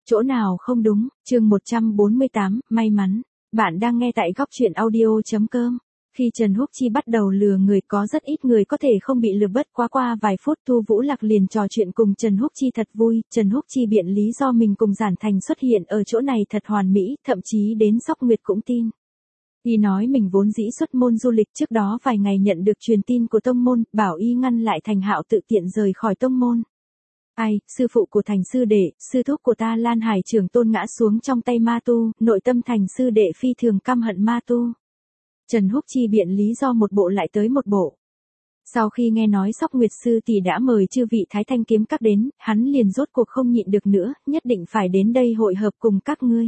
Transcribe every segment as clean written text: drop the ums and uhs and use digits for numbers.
Chỗ nào không đúng, chương 148, may mắn. Bạn đang nghe tại góc chuyện audio.com. Khi Trần Húc Chi bắt đầu lừa người có rất ít người có thể không bị lừa, bất quá qua vài phút Thu Vũ Lạc liền trò chuyện cùng Trần Húc Chi thật vui. Trần Húc Chi biện lý do mình cùng Giản Thành xuất hiện ở chỗ này thật hoàn mỹ, thậm chí đến Sóc Nguyệt cũng tin. Y nói mình vốn dĩ xuất môn du lịch, trước đó vài ngày nhận được truyền tin của tông môn, bảo y ngăn lại Thành Hạo tự tiện rời khỏi tông môn. Ai, sư phụ của Thành sư đệ, sư thúc của ta Lan Hải trưởng tôn ngã xuống trong tay ma tu, nội tâm Thành sư đệ phi thường căm hận ma tu. Trần Húc Chi biện lý do một bộ lại tới một bộ. Sau khi nghe nói Sóc Nguyệt sư tỷ đã mời chư vị Thái Thanh kiếm các đến, hắn liền rốt cuộc không nhịn được nữa, nhất định phải đến đây hội hợp cùng các ngươi.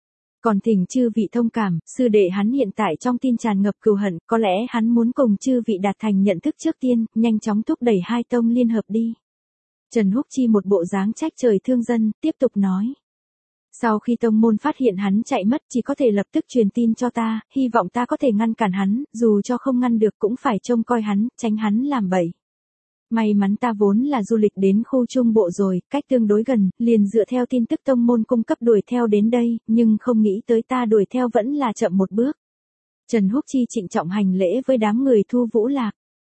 Còn thỉnh chư vị thông cảm, sư đệ hắn hiện tại trong tin tràn ngập cừu hận, có lẽ hắn muốn cùng chư vị đạt thành nhận thức trước tiên, nhanh chóng thúc đẩy hai tông liên hợp đi. Trần Húc Chi một bộ dáng trách trời thương dân, tiếp tục nói. Sau khi tông môn phát hiện hắn chạy mất, chỉ có thể lập tức truyền tin cho ta, hy vọng ta có thể ngăn cản hắn, dù cho không ngăn được cũng phải trông coi hắn, tránh hắn làm bậy. May mắn ta vốn là du lịch đến khu trung bộ rồi, cách tương đối gần, liền dựa theo tin tức tông môn cung cấp đuổi theo đến đây, nhưng không nghĩ tới ta đuổi theo vẫn là chậm một bước. Trần Húc Chi trịnh trọng hành lễ với đám người Thu Vũ Lạc.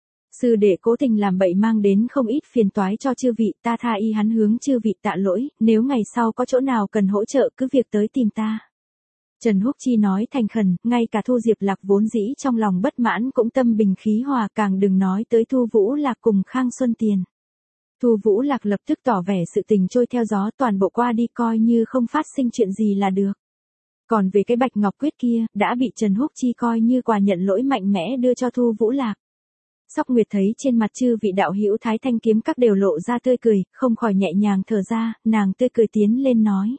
Sư đệ cố tình làm bậy mang đến không ít phiền toái cho chư vị, ta tha y hắn hướng chư vị tạ lỗi, nếu ngày sau có chỗ nào cần hỗ trợ cứ việc tới tìm ta. Trần Húc Chi nói thành khẩn, ngay cả Thu Diệp Lạc vốn dĩ trong lòng bất mãn cũng tâm bình khí hòa, càng đừng nói tới Thu Vũ Lạc cùng Khang Xuân Tiền. Thu Vũ Lạc lập tức tỏ vẻ sự tình trôi theo gió, toàn bộ qua đi coi như không phát sinh chuyện gì là được. Còn về cái Bạch Ngọc Quyết kia, đã bị Trần Húc Chi coi như quà nhận lỗi mạnh mẽ đưa cho Thu Vũ Lạc. Sóc Nguyệt thấy trên mặt chư vị đạo hữu Thái Thanh kiếm các đều lộ ra tươi cười, không khỏi nhẹ nhàng thở ra, nàng tươi cười tiến lên nói.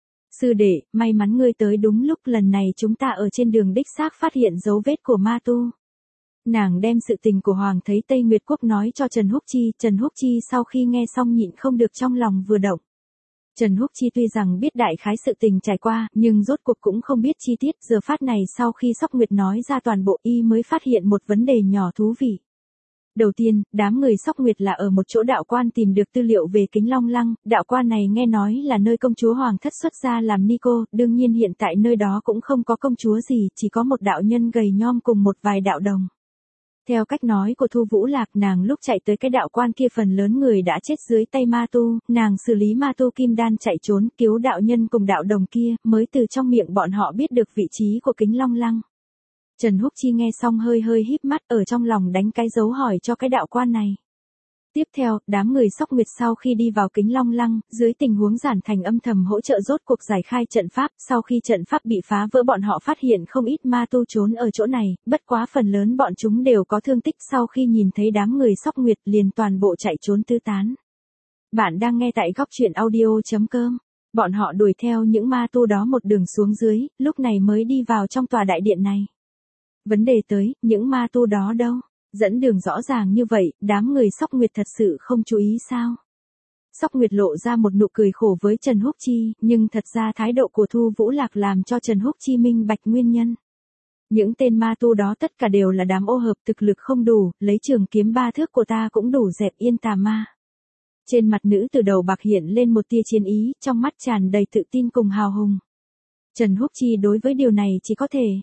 Sư đệ, may mắn ngươi tới đúng lúc, lần này chúng ta ở trên đường đích xác phát hiện dấu vết của ma tu. Nàng đem sự tình của Hoàng Thấy Tây Nguyệt Quốc nói cho Trần Húc Chi, Trần Húc Chi sau khi nghe xong nhịn không được trong lòng vừa động. Trần Húc Chi tuy rằng biết đại khái sự tình trải qua, nhưng rốt cuộc cũng không biết chi tiết, giờ phát này sau khi Sóc Nguyệt nói ra toàn bộ y mới phát hiện một vấn đề nhỏ thú vị. Đầu tiên, đám người Sóc Nguyệt là ở một chỗ đạo quan tìm được tư liệu về Kính Long Lăng, đạo quan này nghe nói là nơi công chúa Hoàng Thất xuất gia làm ni cô, đương nhiên hiện tại nơi đó cũng không có công chúa gì, chỉ có một đạo nhân gầy nhom cùng một vài đạo đồng. Theo cách nói của Thu Vũ Lạc, nàng lúc chạy tới cái đạo quan kia phần lớn người đã chết dưới tay ma tu, nàng xử lý ma tu kim đan chạy trốn, cứu đạo nhân cùng đạo đồng kia, mới từ trong miệng bọn họ biết được vị trí của Kính Long Lăng. Trần Húc Chi nghe xong hơi híp mắt, ở trong lòng đánh cái dấu hỏi cho cái đạo quan này. Tiếp theo, đám người Sóc Nguyệt sau khi đi vào Kính Long Lăng, dưới tình huống Giản Thành âm thầm hỗ trợ rốt cuộc giải khai trận pháp, sau khi trận pháp bị phá vỡ bọn họ phát hiện không ít ma tu trốn ở chỗ này, bất quá phần lớn bọn chúng đều có thương tích, sau khi nhìn thấy đám người Sóc Nguyệt liền toàn bộ chạy trốn tứ tán. Bạn đang nghe tại góc chuyện audio.com. Bọn họ đuổi theo những ma tu đó một đường xuống dưới, lúc này mới đi vào trong tòa đại điện này. Vấn đề tới, những ma tu đó đâu? Dẫn đường rõ ràng như vậy, đám người Sóc Nguyệt thật sự không chú ý sao? Sóc Nguyệt lộ ra một nụ cười khổ với Trần Húc Chi, nhưng thật ra thái độ của Thu Vũ Lạc làm cho Trần Húc Chi minh bạch nguyên nhân. Những tên ma tu đó tất cả đều là đám ô hợp, thực lực không đủ, lấy trường kiếm 3 thước của ta cũng đủ dẹp yên tà ma. Trên mặt nữ từ đầu bạc hiện lên một tia chiến ý, trong mắt tràn đầy tự tin cùng hào hùng. Trần Húc Chi đối với điều này chỉ có thể...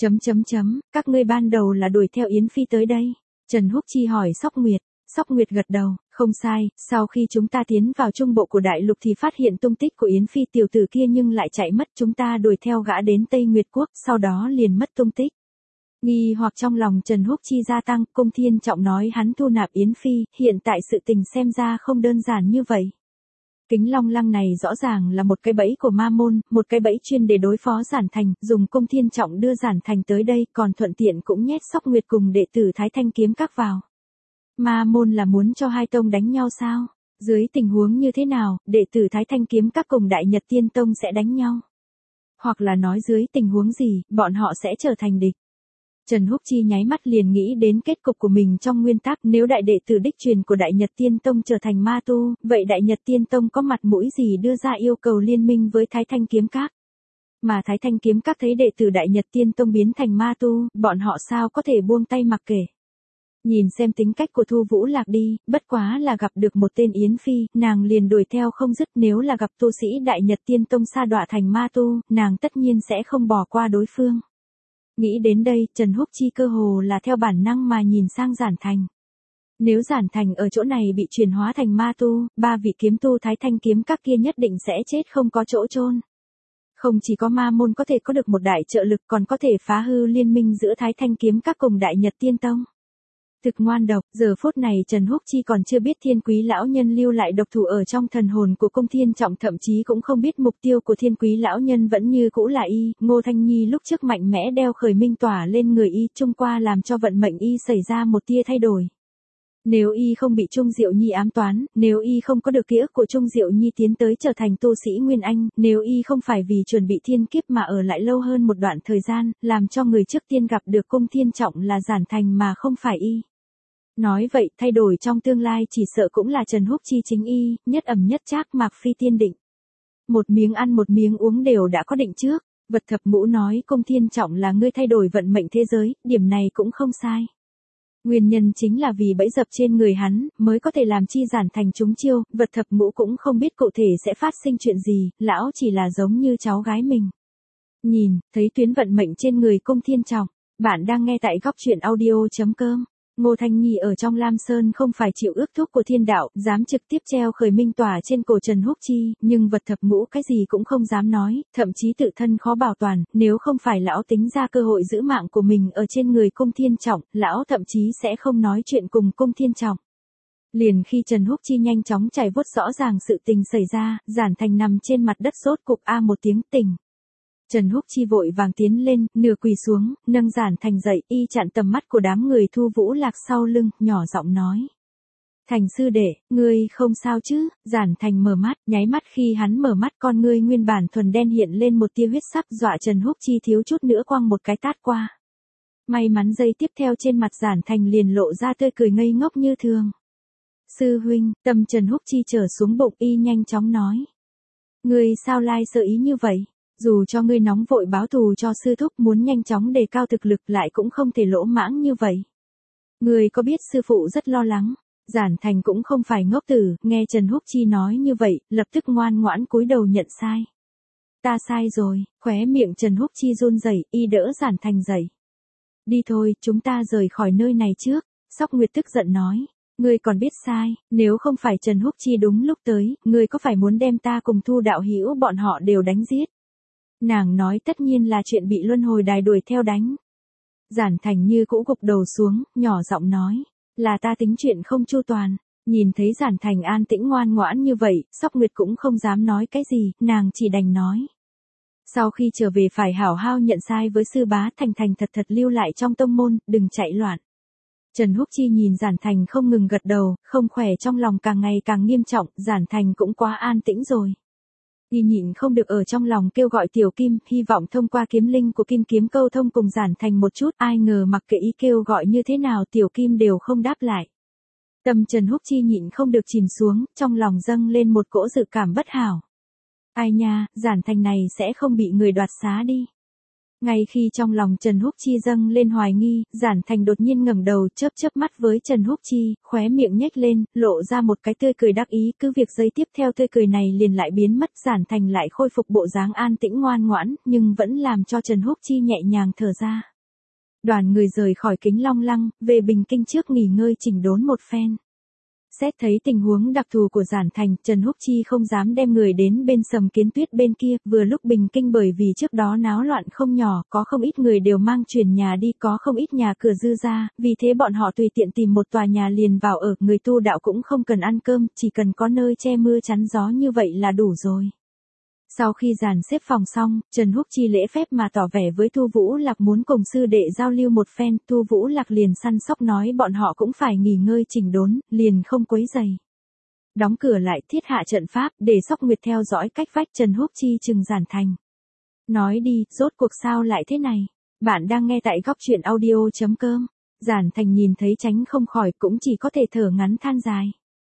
Các ngươi ban đầu là đuổi theo Yến Phi tới đây. Trần Húc Chi hỏi Sóc Nguyệt. Sóc Nguyệt gật đầu, không sai, sau khi chúng ta tiến vào trung bộ của đại lục thì phát hiện tung tích của Yến Phi tiểu tử kia nhưng lại chạy mất, chúng ta đuổi theo gã đến Tây Nguyệt Quốc, sau đó liền mất tung tích. Nghi hoặc trong lòng Trần Húc Chi gia tăng, Cung Thiên Trọng nói hắn thu nạp Yến Phi, hiện tại sự tình xem ra không đơn giản như vậy. Kính Long Lăng này rõ ràng là một cái bẫy của ma môn, một cái bẫy chuyên để đối phó Giản Thành, dùng Cung Thiên Trọng đưa Giản Thành tới đây, còn thuận tiện cũng nhét Sóc Nguyệt cùng đệ tử Thái Thanh kiếm các vào. Ma môn là muốn cho hai tông đánh nhau sao? Dưới tình huống như thế nào, đệ tử Thái Thanh kiếm các cùng Đại Nhật Tiên Tông sẽ đánh nhau? Hoặc là nói dưới tình huống gì, bọn họ sẽ trở thành địch? Trần Húc Chi nháy mắt liền nghĩ đến kết cục của mình trong nguyên tắc, nếu đại đệ tử đích truyền của Đại Nhật Tiên Tông trở thành ma tu, vậy Đại Nhật Tiên Tông có mặt mũi gì đưa ra yêu cầu liên minh với Thái Thanh kiếm các? Mà Thái Thanh kiếm các thấy đệ tử Đại Nhật Tiên Tông biến thành ma tu, bọn họ sao có thể buông tay mặc kệ? Nhìn xem tính cách của Thu Vũ Lạc đi, bất quá là gặp được một tên Yến Phi, nàng liền đuổi theo không dứt, nếu là gặp tu sĩ Đại Nhật Tiên Tông sa đọa thành ma tu, nàng tất nhiên sẽ không bỏ qua đối phương. Nghĩ đến đây, Trần Húc Chi cơ hồ là theo bản năng mà nhìn sang Giản Thành. Nếu Giản Thành ở chỗ này bị chuyển hóa thành ma tu, ba vị kiếm tu Thái Thanh kiếm các kia nhất định sẽ chết không có chỗ chôn. Không chỉ có ma môn có thể có được một đại trợ lực, còn có thể phá hư liên minh giữa Thái Thanh kiếm các cùng Đại Nhật Tiên Tông. Thực ngoan độc, giờ phút này Trần Húc Chi còn chưa biết Thiên Quý lão nhân lưu lại độc thủ ở trong thần hồn của Cung Thiên Trọng, thậm chí cũng không biết mục tiêu của Thiên Quý lão nhân vẫn như cũ là y. Ngô Thanh Nhi lúc trước mạnh mẽ đeo khởi minh tỏa lên người y, trung qua làm cho vận mệnh y xảy ra một tia thay đổi. Nếu y không bị Trung Diệu Nhi ám toán, nếu y không có được ký ức của Trung Diệu Nhi tiến tới trở thành tu sĩ Nguyên Anh, nếu y không phải vì chuẩn bị thiên kiếp mà ở lại lâu hơn một đoạn thời gian, làm cho người trước tiên gặp được Cung Thiên Trọng là Giản Thành mà không phải y. Nói vậy, thay đổi trong tương lai chỉ sợ cũng là Trần Húc Chi chính y, nhất ẩm nhất trác Mạc Phi tiên định. Một miếng ăn một miếng uống đều đã có định trước, Vật Thập Ngũ nói Cung Thiên Trọng là ngươi thay đổi vận mệnh thế giới, điểm này cũng không sai. Nguyên nhân chính là vì bẫy dập trên người hắn, mới có thể làm chi Giản Thành trúng chiêu, Vật Thập Ngũ cũng không biết cụ thể sẽ phát sinh chuyện gì, lão chỉ là giống như cháu gái mình. Nhìn, thấy tuyến vận mệnh trên người Cung Thiên Trọng, bạn đang nghe tại góc truyện audio.com. Ngô Thanh Nhi ở trong Lam Sơn không phải chịu ước thúc của thiên đạo, dám trực tiếp treo khởi minh tỏa trên cổ Trần Húc Chi, nhưng Vật Thập Ngũ cái gì cũng không dám nói, thậm chí tự thân khó bảo toàn, nếu không phải lão tính ra cơ hội giữ mạng của mình ở trên người Cung Thiên Trọng, lão thậm chí sẽ không nói chuyện cùng Cung Thiên Trọng. Liền khi Trần Húc Chi nhanh chóng trải vuốt rõ ràng sự tình xảy ra, Giản Thành nằm trên mặt đất sốt cục a một tiếng tỉnh. Trần Húc Chi vội vàng tiến lên, nửa quỳ xuống, nâng Giản Thành dậy, y chặn tầm mắt của đám người Thu Vũ Lạc sau lưng, nhỏ giọng nói. Thành sư đệ, ngươi không sao chứ? Giản Thành mở mắt, nháy mắt khi hắn mở mắt con ngươi nguyên bản thuần đen hiện lên một tia huyết sắc, dọa Trần Húc Chi thiếu chút nữa quăng một cái tát qua. May mắn giây tiếp theo trên mặt Giản Thành liền lộ ra tươi cười ngây ngốc như thường. Sư huynh, tâm Trần Húc Chi trở xuống bụng, y nhanh chóng nói. Ngươi sao lai sợ ý như vậy? Dù cho ngươi nóng vội báo thù cho sư thúc, muốn nhanh chóng đề cao thực lực lại cũng không thể lỗ mãng như vậy. Ngươi có biết sư phụ rất lo lắng. Giản Thành cũng không phải ngốc tử, nghe Trần Húc Chi nói như vậy, lập tức ngoan ngoãn cúi đầu nhận sai. Ta sai rồi, khóe miệng Trần Húc Chi run rẩy, y đỡ Giản Thành dậy. Đi thôi, chúng ta rời khỏi nơi này trước. Sóc Nguyệt tức giận nói. Ngươi còn biết sai, nếu không phải Trần Húc Chi đúng lúc tới, ngươi có phải muốn đem ta cùng Thu đạo hữu bọn họ đều đánh giết? Nàng nói tất nhiên là chuyện bị luân hồi đài đuổi theo đánh. Giản Thành như cũ gục đầu xuống, nhỏ giọng nói, là ta tính chuyện không chu toàn. Nhìn thấy Giản Thành an tĩnh ngoan ngoãn như vậy, Sóc Nguyệt cũng không dám nói cái gì, nàng chỉ đành nói. Sau khi trở về phải hảo hao nhận sai với sư bá, Thành Thành thật thật lưu lại trong tông môn, đừng chạy loạn. Trần Húc Chi nhìn Giản Thành không ngừng gật đầu, không khỏe trong lòng càng ngày càng nghiêm trọng, Giản Thành cũng quá an tĩnh rồi. Y nhịn không được ở trong lòng kêu gọi Tiểu Kim, hy vọng thông qua kiếm linh của Kim Kiếm câu thông cùng Giản Thành một chút, ai ngờ mặc kệ ý kêu gọi như thế nào Tiểu Kim đều không đáp lại. Tâm Trần Húc Chi nhịn không được chìm xuống, trong lòng dâng lên một cỗ dự cảm bất hảo. Ai nha, Giản Thành này sẽ không bị người đoạt xá đi. Ngay khi trong lòng Trần Húc Chi dâng lên hoài nghi, Giản Thành đột nhiên ngẩng đầu chớp chớp mắt với Trần Húc Chi, khóe miệng nhếch lên, lộ ra một cái tươi cười đắc ý, cứ việc giây tiếp theo tươi cười này liền lại biến mất, Giản Thành lại khôi phục bộ dáng an tĩnh ngoan ngoãn, nhưng vẫn làm cho Trần Húc Chi nhẹ nhàng thở ra. Đoàn người rời khỏi Kính Long Lăng, về Bình Kinh trước nghỉ ngơi chỉnh đốn một phen. Xét thấy tình huống đặc thù của Giản Thành, Trần Húc Chi không dám đem người đến bên Sầm Kiến Tuyết bên kia, vừa lúc Bình Kinh bởi vì trước đó náo loạn không nhỏ, có không ít người đều mang chuyển nhà đi, có không ít nhà cửa dư ra, vì thế bọn họ tùy tiện tìm một tòa nhà liền vào ở, người tu đạo cũng không cần ăn cơm, chỉ cần có nơi che mưa chắn gió như vậy là đủ rồi. Sau khi dàn xếp phòng xong, Trần Húc Chi lễ phép mà tỏ vẻ với Thu Vũ Lạc muốn cùng sư đệ giao lưu một phen, Thu Vũ Lạc liền săn sóc nói bọn họ cũng phải nghỉ ngơi chỉnh đốn, liền không quấy rầy. Đóng cửa lại thiết hạ trận pháp, để Sóc Nguyệt theo dõi cách vách Trần Húc Chi chừng Giản Thành. Nói đi, rốt cuộc sao lại thế này? Bạn đang nghe tại góc truyện audio.com. Giản Thành nhìn thấy tránh không khỏi cũng chỉ có thể thở ngắn than dài.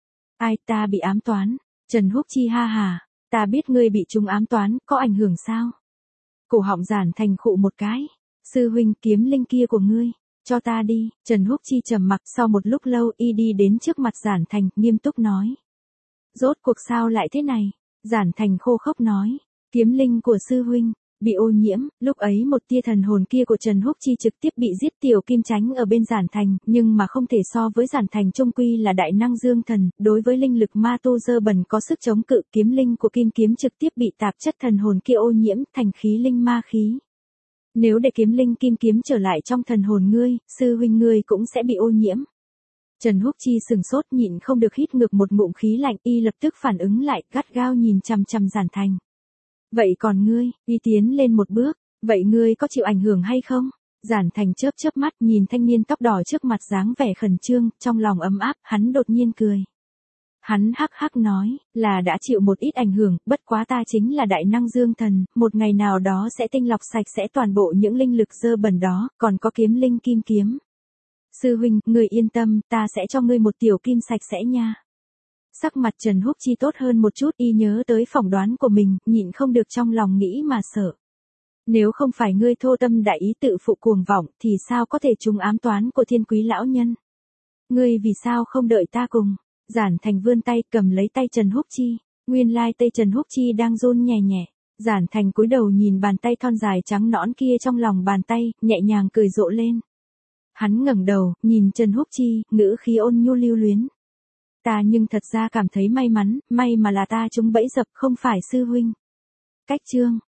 Ai ta bị ám toán? Trần Húc Chi ha hà. Ta biết ngươi bị chúng ám toán, có ảnh hưởng sao? Cổ họng Giản Thành khụ một cái. Sư huynh kiếm linh kia của ngươi. Cho ta đi, Trần Húc Chi trầm mặc sau một lúc lâu y đi đến trước mặt Giản Thành, nghiêm túc nói. Rốt cuộc sao lại thế này? Giản Thành khô khốc nói. Kiếm linh của sư huynh, bị ô nhiễm, lúc ấy một tia thần hồn kia của Trần Húc Chi trực tiếp bị giết tiểu kim tránh ở bên Giản Thành, nhưng mà không thể so với Giản Thành trung quy là đại năng dương thần, đối với linh lực ma tu dơ bẩn có sức chống cự, kiếm linh của kim kiếm trực tiếp bị tạp chất thần hồn kia ô nhiễm thành khí linh ma khí. Nếu để kiếm linh kim kiếm trở lại trong thần hồn ngươi, sư huynh ngươi cũng sẽ bị ô nhiễm. Trần Húc Chi sừng sốt nhịn không được hít ngược một ngụm khí lạnh, y lập tức phản ứng lại, gắt gao nhìn chằm chằm Giản Thành. Vậy còn ngươi, y tiến lên một bước, vậy ngươi có chịu ảnh hưởng hay không? Giản Thành chớp chớp mắt nhìn thanh niên tóc đỏ trước mặt dáng vẻ khẩn trương, trong lòng ấm áp, hắn đột nhiên cười. Hắn hắc hắc nói, là đã chịu một ít ảnh hưởng, bất quá ta chính là đại năng dương thần, một ngày nào đó sẽ tinh lọc sạch sẽ toàn bộ những linh lực dơ bẩn đó, còn có kiếm linh kim kiếm. Sư huynh, ngươi yên tâm, ta sẽ cho ngươi một tiểu kim sạch sẽ nha. Sắc mặt Trần Húc Chi tốt hơn một chút, y nhớ tới phỏng đoán của mình, nhịn không được trong lòng nghĩ mà sợ. Nếu không phải ngươi thô tâm đại ý tự phụ cuồng vọng, thì sao có thể trúng ám toán của Thiên Quý lão nhân? Ngươi vì sao không đợi ta cùng? Giản Thành vươn tay cầm lấy tay Trần Húc Chi, nguyên lai tay Trần Húc Chi đang run nhẹ nhẹ. Giản Thành cúi đầu nhìn bàn tay thon dài trắng nõn kia trong lòng bàn tay, nhẹ nhàng cười rộ lên. Hắn ngẩng đầu, nhìn Trần Húc Chi, ngữ khí ôn nhu lưu luyến. Ta nhưng thật ra cảm thấy may mắn, may mà là ta trúng bẫy dập không phải sư huynh. Cách chương